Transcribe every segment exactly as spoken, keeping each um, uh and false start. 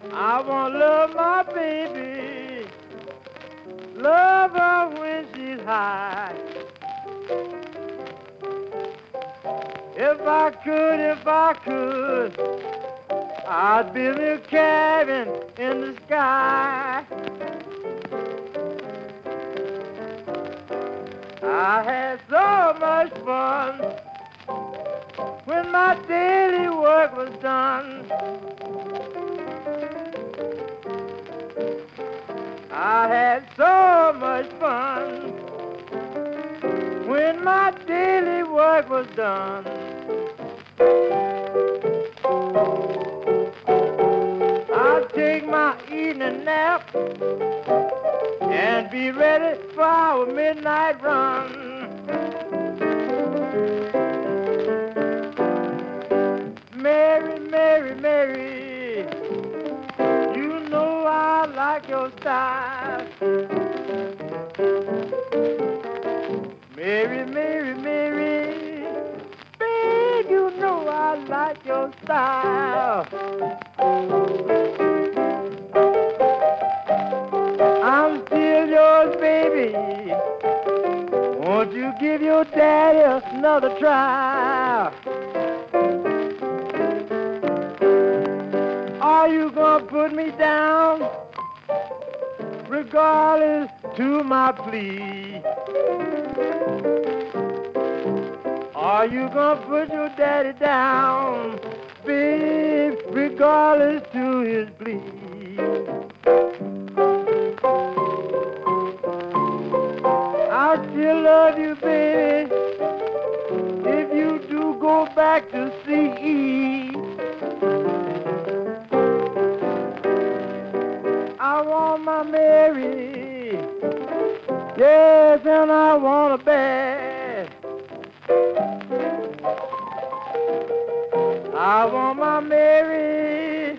I want to love my baby, love her when she's high. If I could, if I could, I'd build me a cabin in the sky. I had so much fun when my daily work was done. I had so much fun when my daily work was done. I'll take my evening nap and be ready for our midnight run. Mary, Mary, Mary, you know I like your style. Mary, Mary, Mary, babe, you know I like your style. I'm still yours, baby. Won't you give your daddy another try? Are you gonna put me down regardless to my plea? Are you gonna put your daddy down, babe, regardless to his plea? I still love you, baby, if you do go back to sea. I want my Mary, yes, and I want a bed. I want my Mary,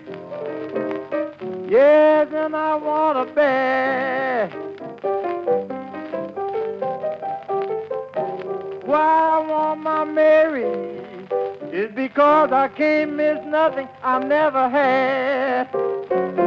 yes, and I want a bed. Why I want my Mary is because I can't miss nothing I've never had.